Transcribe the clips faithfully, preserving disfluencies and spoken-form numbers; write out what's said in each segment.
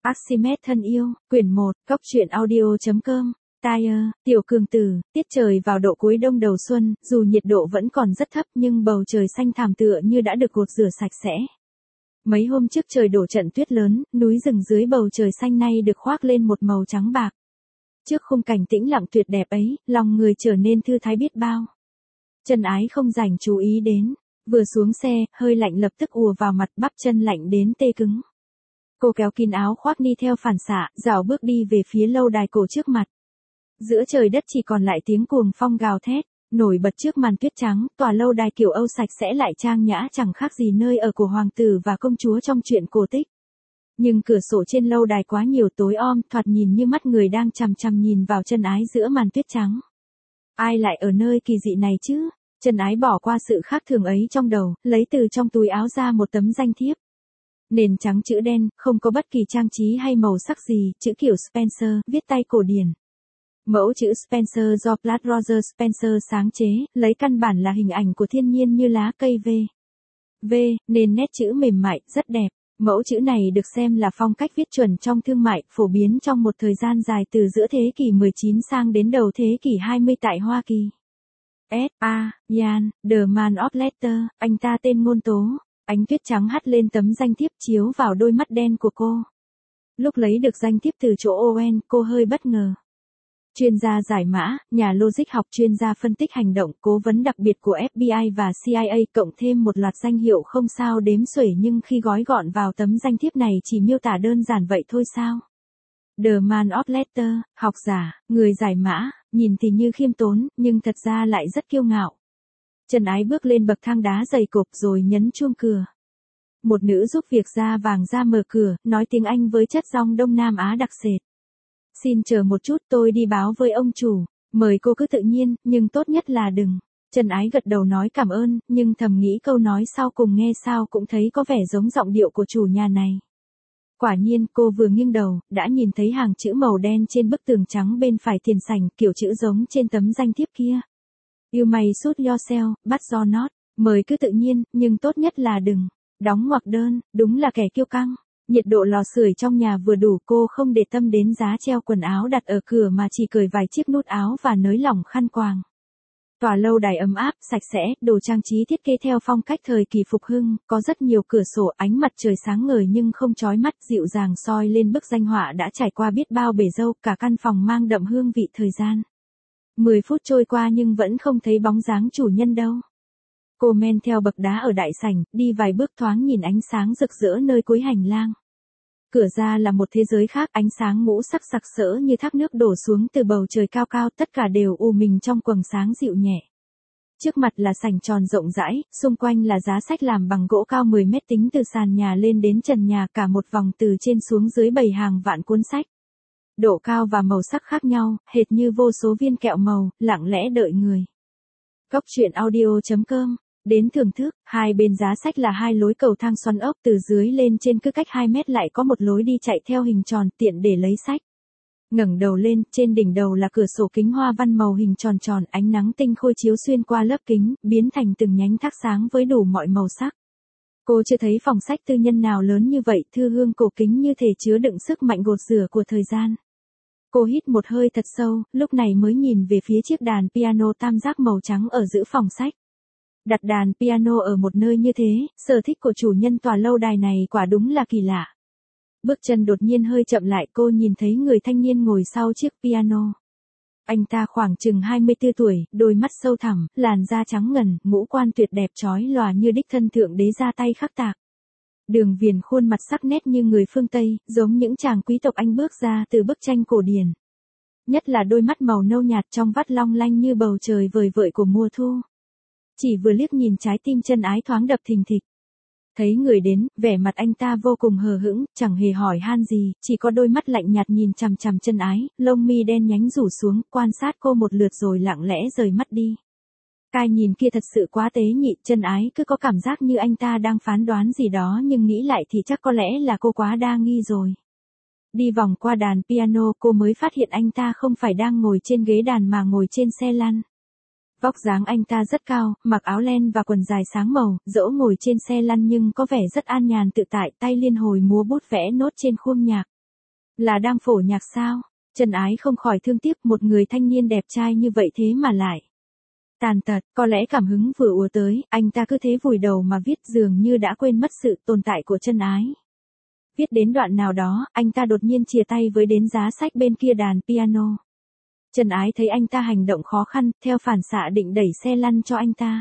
Archimedes thân yêu, quyển một, góc truyện audio.com, Tyre, tiểu cường tử, tiết trời vào độ cuối đông đầu xuân, dù nhiệt độ vẫn còn rất thấp nhưng bầu trời xanh thảm tựa như đã được gột rửa sạch sẽ. Mấy hôm trước trời đổ trận tuyết lớn, núi rừng dưới bầu trời xanh nay được khoác lên một màu trắng bạc. Trước khung cảnh tĩnh lặng tuyệt đẹp ấy, lòng người trở nên thư thái biết bao. Trần Ái không dành chú ý đến, vừa xuống xe, hơi lạnh lập tức ùa vào mặt, bắp chân lạnh đến tê cứng. Cô kéo kín áo khoác đi theo phản xạ, rảo bước đi về phía lâu đài cổ trước mặt. Giữa trời đất chỉ còn lại tiếng cuồng phong gào thét, nổi bật trước màn tuyết trắng, tòa lâu đài kiểu Âu sạch sẽ lại trang nhã chẳng khác gì nơi ở của hoàng tử và công chúa trong truyện cổ tích. Nhưng cửa sổ trên lâu đài quá nhiều tối om, thoạt nhìn như mắt người đang chằm chằm nhìn vào Trần Ái giữa màn tuyết trắng. Ai lại ở nơi kỳ dị này chứ? Trần Ái bỏ qua sự khác thường ấy trong đầu, lấy từ trong túi áo ra một tấm danh thiếp. Nền trắng chữ đen, không có bất kỳ trang trí hay màu sắc gì, chữ kiểu Spencer, viết tay cổ điển. Mẫu chữ Spencer do Platt Roger Spencer sáng chế, lấy căn bản là hình ảnh của thiên nhiên như lá cây V. V, nên nét chữ mềm mại, rất đẹp. Mẫu chữ này được xem là phong cách viết chuẩn trong thương mại, phổ biến trong một thời gian dài từ giữa thế kỷ mười chín sang đến đầu thế kỷ hai mươi tại Hoa Kỳ. S. A. Yan, The Man of Letter, anh ta tên Ngôn Tố. Ánh tuyết trắng hắt lên tấm danh thiếp chiếu vào đôi mắt đen của cô. Lúc lấy được danh thiếp từ chỗ Owen, cô hơi bất ngờ. Chuyên gia giải mã, nhà logic học, chuyên gia phân tích hành động, cố vấn đặc biệt của F B I và C I A, cộng thêm một loạt danh hiệu không sao đếm xuể, nhưng khi gói gọn vào tấm danh thiếp này chỉ miêu tả đơn giản vậy thôi sao? The Man of Letter, học giả, người giải mã, nhìn thì như khiêm tốn, nhưng thật ra lại rất kiêu ngạo. Trần Ái bước lên bậc thang đá dày cộp rồi nhấn chuông cửa. Một nữ giúp việc da vàng ra mở cửa, nói tiếng Anh với chất giọng Đông Nam Á đặc sệt. Xin chờ một chút, tôi đi báo với ông chủ. Mời cô cứ tự nhiên, nhưng tốt nhất là đừng. Trần Ái gật đầu nói cảm ơn, nhưng thầm nghĩ câu nói sau cùng nghe sao cũng thấy có vẻ giống giọng điệu của chủ nhà này. Quả nhiên, cô vừa nghiêng đầu, đã nhìn thấy hàng chữ màu đen trên bức tường trắng bên phải tiền sảnh, kiểu chữ giống trên tấm danh thiếp kia. You may suit yourself, but do not. Mời cứ tự nhiên, nhưng tốt nhất là đừng. Đóng ngoặc đơn, đúng là kẻ kiêu căng. Nhiệt độ lò sưởi trong nhà vừa đủ, cô không để tâm đến giá treo quần áo đặt ở cửa mà chỉ cởi vài chiếc nút áo và nới lỏng khăn quàng. Tòa lâu đài ấm áp, sạch sẽ, đồ trang trí thiết kế theo phong cách thời kỳ phục hưng, có rất nhiều cửa sổ, ánh mặt trời sáng ngời nhưng không chói mắt, dịu dàng soi lên bức danh họa đã trải qua biết bao bể dâu, cả căn phòng mang đậm hương vị thời gian. Mười phút trôi qua nhưng vẫn không thấy bóng dáng chủ nhân đâu. Cô men theo bậc đá ở đại sảnh, đi vài bước thoáng nhìn ánh sáng rực rỡ nơi cuối hành lang. Cửa ra là một thế giới khác, ánh sáng ngũ sắc sặc sỡ như thác nước đổ xuống từ bầu trời cao cao, tất cả đều u mình trong quầng sáng dịu nhẹ. Trước mặt là sảnh tròn rộng rãi, xung quanh là giá sách làm bằng gỗ cao mười mét tính từ sàn nhà lên đến trần nhà, cả một vòng từ trên xuống dưới bày hàng vạn cuốn sách. Độ cao và màu sắc khác nhau, hệt như vô số viên kẹo màu, lặng lẽ đợi người. Góc truyện audio.com. Đến thưởng thức, hai bên giá sách là hai lối cầu thang xoắn ốc, từ dưới lên trên cứ cách hai mét lại có một lối đi chạy theo hình tròn, tiện để lấy sách. Ngẩng đầu lên, trên đỉnh đầu là cửa sổ kính hoa văn màu hình tròn tròn, ánh nắng tinh khôi chiếu xuyên qua lớp kính, biến thành từng nhánh thác sáng với đủ mọi màu sắc. Cô chưa thấy phòng sách tư nhân nào lớn như vậy, thư hương cổ kính như thể chứa đựng sức mạnh gột rửa của thời gian. Cô hít một hơi thật sâu, lúc này mới nhìn về phía chiếc đàn piano tam giác màu trắng ở giữa phòng sách. Đặt đàn piano ở một nơi như thế, sở thích của chủ nhân tòa lâu đài này quả đúng là kỳ lạ. Bước chân đột nhiên hơi chậm lại, cô nhìn thấy người thanh niên ngồi sau chiếc piano. Anh ta khoảng chừng hai mươi tư tuổi, đôi mắt sâu thẳm, làn da trắng ngần, ngũ quan tuyệt đẹp chói lòa như đích thân thượng đế ra tay khắc tạc. Đường viền khuôn mặt sắc nét như người phương Tây, giống những chàng quý tộc Anh bước ra từ bức tranh cổ điển. Nhất là đôi mắt màu nâu nhạt trong vắt long lanh như bầu trời vời vợi của mùa thu. Chỉ vừa liếc nhìn trái tim Trần Ái thoáng đập thình thịch. Thấy người đến, vẻ mặt anh ta vô cùng hờ hững, chẳng hề hỏi han gì, chỉ có đôi mắt lạnh nhạt nhìn chằm chằm Trần Ái, lông mi đen nhánh rủ xuống, quan sát cô một lượt rồi lặng lẽ rời mắt đi. Cái nhìn kia thật sự quá tế nhị, Trần Ái cứ có cảm giác như anh ta đang phán đoán gì đó, nhưng nghĩ lại thì chắc có lẽ là cô quá đa nghi rồi. Đi vòng qua đàn piano, cô mới phát hiện anh ta không phải đang ngồi trên ghế đàn mà ngồi trên xe lăn. Vóc dáng anh ta rất cao, mặc áo len và quần dài sáng màu, dẫu ngồi trên xe lăn nhưng có vẻ rất an nhàn tự tại, tay liên hồi múa bút vẽ nốt trên khuôn nhạc. Là đang phổ nhạc sao? Trần Ái không khỏi thương tiếc một người thanh niên đẹp trai như vậy thế mà lại tàn tật, có lẽ cảm hứng vừa ùa tới, anh ta cứ thế vùi đầu mà viết dường như đã quên mất sự tồn tại của Trần Ái. Viết đến đoạn nào đó, anh ta đột nhiên chìa tay với đến giá sách bên kia đàn piano. Trần Ái thấy anh ta hành động khó khăn, theo phản xạ định đẩy xe lăn cho anh ta.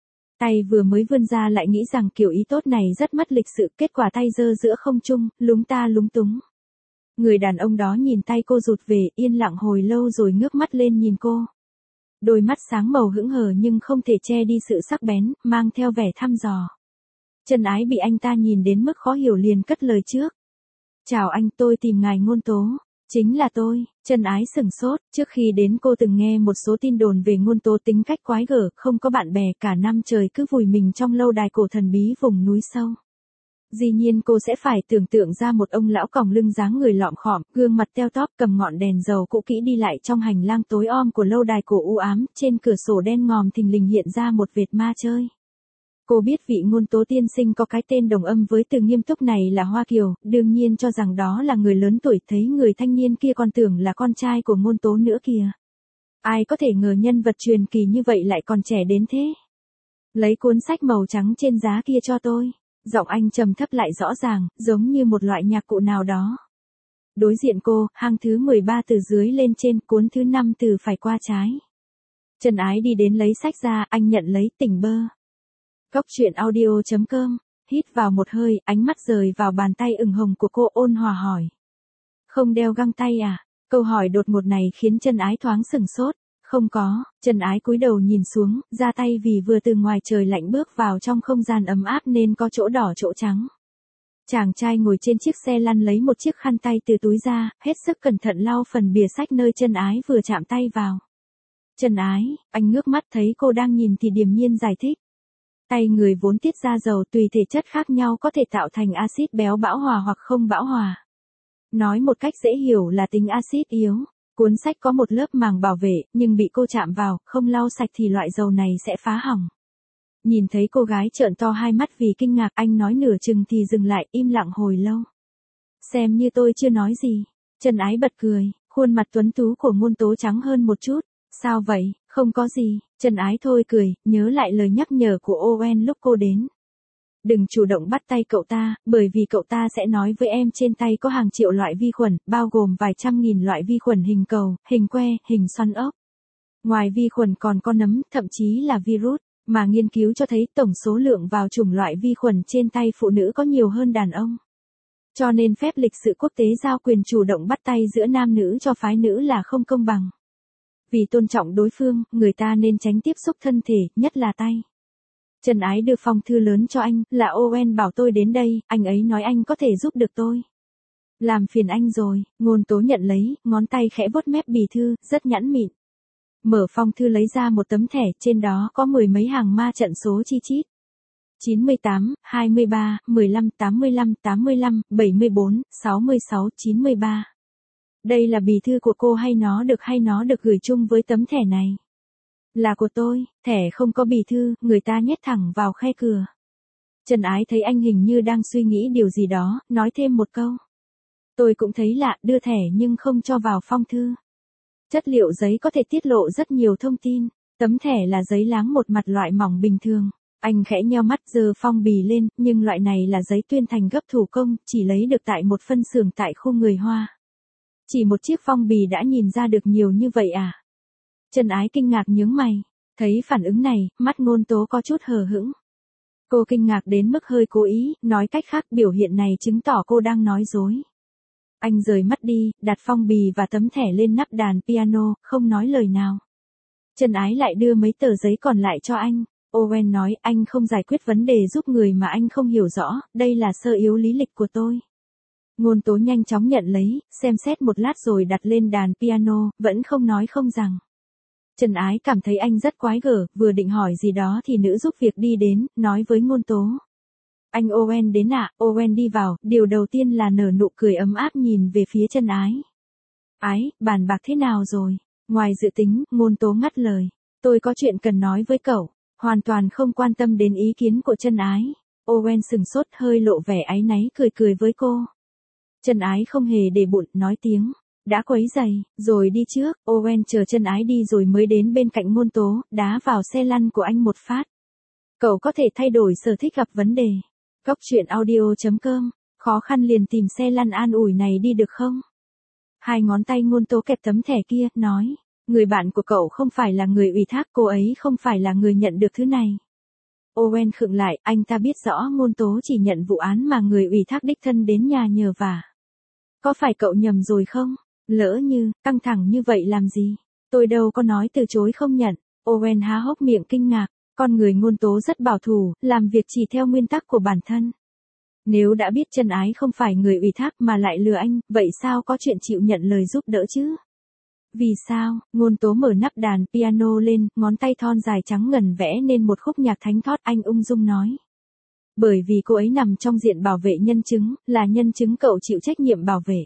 Tay vừa mới vươn ra lại nghĩ rằng kiểu ý tốt này rất mất lịch sự, kết quả tay giơ giữa không trung, lúng ta lúng túng. Người đàn ông đó nhìn tay cô rụt về, yên lặng hồi lâu rồi ngước mắt lên nhìn cô. Đôi mắt sáng màu hững hờ nhưng không thể che đi sự sắc bén, mang theo vẻ thăm dò. Trần Ái bị anh ta nhìn đến mức khó hiểu liền cất lời trước. Chào anh, tôi tìm ngài Ngôn Tố. Chính là tôi. Trần Ái sửng sốt, trước khi đến cô từng nghe một số tin đồn về Ngôn Tố tính cách quái gở, không có bạn bè, cả năm trời cứ vùi mình trong lâu đài cổ thần bí vùng núi sâu. Dĩ nhiên cô sẽ phải tưởng tượng ra một ông lão còng lưng dáng người lọm khọm, gương mặt teo tóp, cầm ngọn đèn dầu cũ kỹ đi lại trong hành lang tối om của lâu đài cổ u ám, trên cửa sổ đen ngòm thình lình hiện ra một vệt ma chơi. Cô biết vị Ngôn Tố tiên sinh có cái tên đồng âm với từ nghiêm túc này là Hoa Kiều, đương nhiên cho rằng đó là người lớn tuổi, thấy người thanh niên kia còn tưởng là con trai của Ngôn Tố nữa kìa. Ai có thể ngờ nhân vật truyền kỳ như vậy lại còn trẻ đến thế. Lấy cuốn sách màu trắng trên giá kia cho tôi. Giọng anh trầm thấp lại rõ ràng, giống như một loại nhạc cụ nào đó. Đối diện cô, hang thứ mười ba từ dưới lên trên, cuốn thứ năm từ phải qua trái. Trần Ái đi đến lấy sách ra, anh nhận lấy, tỉnh bơ. Cốc truyện audio chấm com, hít vào một hơi, ánh mắt rời vào bàn tay ửng hồng của cô, ôn hòa hỏi. Không đeo găng tay à? Câu hỏi đột ngột này khiến Trần Ái thoáng sửng sốt. Không có. Trần Ái cúi đầu nhìn xuống, ra tay vì vừa từ ngoài trời lạnh bước vào trong không gian ấm áp nên có chỗ đỏ chỗ trắng. Chàng trai ngồi trên chiếc xe lăn lấy một chiếc khăn tay từ túi ra, hết sức cẩn thận lau phần bìa sách nơi Trần Ái vừa chạm tay vào. Trần Ái, anh ngước mắt thấy cô đang nhìn thì điềm nhiên giải thích. Tay người vốn tiết ra dầu, tùy thể chất khác nhau có thể tạo thành axit béo bão hòa hoặc không bão hòa. Nói một cách dễ hiểu là tính axit yếu. Cuốn sách có một lớp màng bảo vệ, nhưng bị cô chạm vào, không lau sạch thì loại dầu này sẽ phá hỏng. Nhìn thấy cô gái trợn to hai mắt vì kinh ngạc, anh nói nửa chừng thì dừng lại, im lặng hồi lâu. Xem như tôi chưa nói gì. Trần Ái bật cười, khuôn mặt tuấn tú của Ngôn Tố trắng hơn một chút. Sao vậy, không có gì. Trần Ái thôi cười, nhớ lại lời nhắc nhở của Owen lúc cô đến. Đừng chủ động bắt tay cậu ta, bởi vì cậu ta sẽ nói với em trên tay có hàng triệu loại vi khuẩn, bao gồm vài trăm nghìn loại vi khuẩn hình cầu, hình que, hình xoắn ốc. Ngoài vi khuẩn còn có nấm, thậm chí là virus, mà nghiên cứu cho thấy tổng số lượng vào chủng loại vi khuẩn trên tay phụ nữ có nhiều hơn đàn ông. Cho nên phép lịch sự quốc tế giao quyền chủ động bắt tay giữa nam nữ cho phái nữ là không công bằng. Vì tôn trọng đối phương, người ta nên tránh tiếp xúc thân thể, nhất là tay. Trần Ái đưa phong thư lớn cho anh, là Owen bảo tôi đến đây, anh ấy nói anh có thể giúp được tôi. Làm phiền anh rồi. Ngôn Tố nhận lấy, ngón tay khẽ vuốt mép bì thư, rất nhẵn mịn. Mở phong thư lấy ra một tấm thẻ, trên đó có mười mấy hàng ma trận số chi chít. chín mươi tám, hai mươi ba, mười lăm, tám mươi lăm, tám mươi lăm, bảy mươi bốn, sáu mươi sáu, chín mươi ba. Đây là bì thư của cô hay nó được hay nó được gửi chung với tấm thẻ này? Là của tôi. Thẻ không có bì thư, người ta nhét thẳng vào khe cửa. Trần Ái thấy anh hình như đang suy nghĩ điều gì đó, nói thêm một câu. Tôi cũng thấy lạ, đưa thẻ nhưng không cho vào phong thư. Chất liệu giấy có thể tiết lộ rất nhiều thông tin. Tấm thẻ là giấy láng một mặt loại mỏng bình thường. Anh khẽ nheo mắt giơ phong bì lên, nhưng loại này là giấy tuyên thành gấp thủ công, chỉ lấy được tại một phân xưởng tại khu người Hoa. Chỉ một chiếc phong bì đã nhìn ra được nhiều như vậy à? Trần Ái kinh ngạc nhướng mày. Thấy phản ứng này, mắt Ngôn Tố có chút hờ hững. Cô kinh ngạc đến mức hơi cố ý, nói cách khác biểu hiện này chứng tỏ cô đang nói dối. Anh rời mắt đi, đặt phong bì và tấm thẻ lên nắp đàn piano, không nói lời nào. Trần Ái lại đưa mấy tờ giấy còn lại cho anh. Owen nói anh không giải quyết vấn đề giúp người mà anh không hiểu rõ, đây là sơ yếu lý lịch của tôi. Ngôn Tố nhanh chóng nhận lấy, xem xét một lát rồi đặt lên đàn piano, vẫn không nói không rằng. Trần Ái cảm thấy anh rất quái gở, vừa định hỏi gì đó thì nữ giúp việc đi đến, nói với Ngôn Tố. Anh Owen đến ạ. À? Owen đi vào, điều đầu tiên là nở nụ cười ấm áp nhìn về phía Trần Ái. Ái, bàn bạc thế nào rồi? Ngoài dự tính, Ngôn Tố ngắt lời. Tôi có chuyện cần nói với cậu, hoàn toàn không quan tâm đến ý kiến của Trần Ái. Owen sừng sốt hơi lộ vẻ áy náy cười cười với cô. Chân ái không hề để bụng, nói tiếng, đã quấy giày, rồi đi trước. Owen chờ chân ái đi rồi mới đến bên cạnh Ngôn Tố, đá vào xe lăn của anh một phát. Cậu có thể thay đổi sở thích gặp vấn đề. Cốc truyện audio chấm com, khó khăn liền tìm xe lăn an ủi này đi được không? Hai ngón tay Ngôn Tố kẹp tấm thẻ kia, nói, người bạn của cậu không phải là người ủy thác, cô ấy không phải là người nhận được thứ này. Owen khựng lại, anh ta biết rõ Ngôn Tố chỉ nhận vụ án mà người ủy thác đích thân đến nhà nhờ vả. Có phải cậu nhầm rồi không? Lỡ như, căng thẳng như vậy làm gì? Tôi đâu có nói từ chối không nhận. Owen há hốc miệng kinh ngạc, con người Ngôn Tố rất bảo thủ, làm việc chỉ theo nguyên tắc của bản thân. Nếu đã biết chân ái không phải người ủy thác mà lại lừa anh, vậy sao có chuyện chịu nhận lời giúp đỡ chứ? Vì sao? Ngôn Tố mở nắp đàn piano lên, ngón tay thon dài trắng ngần vẽ nên một khúc nhạc thánh thót, anh ung dung nói. Bởi vì cô ấy nằm trong diện bảo vệ nhân chứng, là nhân chứng cậu chịu trách nhiệm bảo vệ.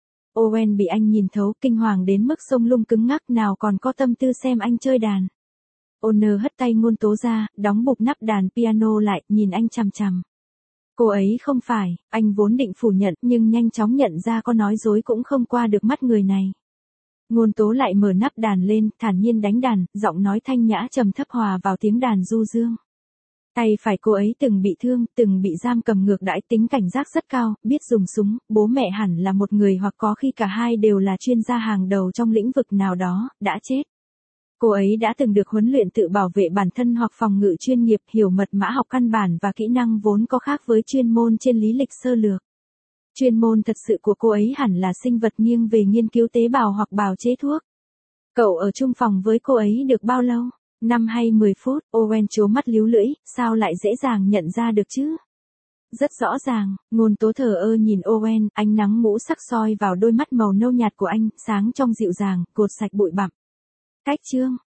Owen bị anh nhìn thấu, kinh hoàng đến mức sông lung cứng ngắc, nào còn có tâm tư xem anh chơi đàn. Honor hất tay Ngôn Tố ra, đóng bụp nắp đàn piano lại, nhìn anh chằm chằm. Cô ấy không phải, anh vốn định phủ nhận, nhưng nhanh chóng nhận ra có nói dối cũng không qua được mắt người này. Ngôn Tố lại mở nắp đàn lên, thản nhiên đánh đàn, giọng nói thanh nhã trầm thấp hòa vào tiếng đàn du dương. Tay phải cô ấy từng bị thương, từng bị giam cầm ngược đãi, tính cảnh giác rất cao, biết dùng súng, bố mẹ hẳn là một người hoặc có khi cả hai đều là chuyên gia hàng đầu trong lĩnh vực nào đó, đã chết. Cô ấy đã từng được huấn luyện tự bảo vệ bản thân hoặc phòng ngự chuyên nghiệp, hiểu mật mã học căn bản và kỹ năng vốn có khác với chuyên môn trên lý lịch sơ lược. Chuyên môn thật sự của cô ấy hẳn là sinh vật nghiêng về nghiên cứu tế bào hoặc bào chế thuốc. Cậu ở chung phòng với cô ấy được bao lâu? Năm hay mười phút? Owen trố mắt líu lưỡi, sao lại dễ dàng nhận ra được chứ? Rất rõ ràng, Ngôn Tố thờ ơ nhìn Owen, ánh nắng ngũ sắc soi vào đôi mắt màu nâu nhạt của anh, sáng trong dịu dàng, cột sạch bụi bặm. Cách chương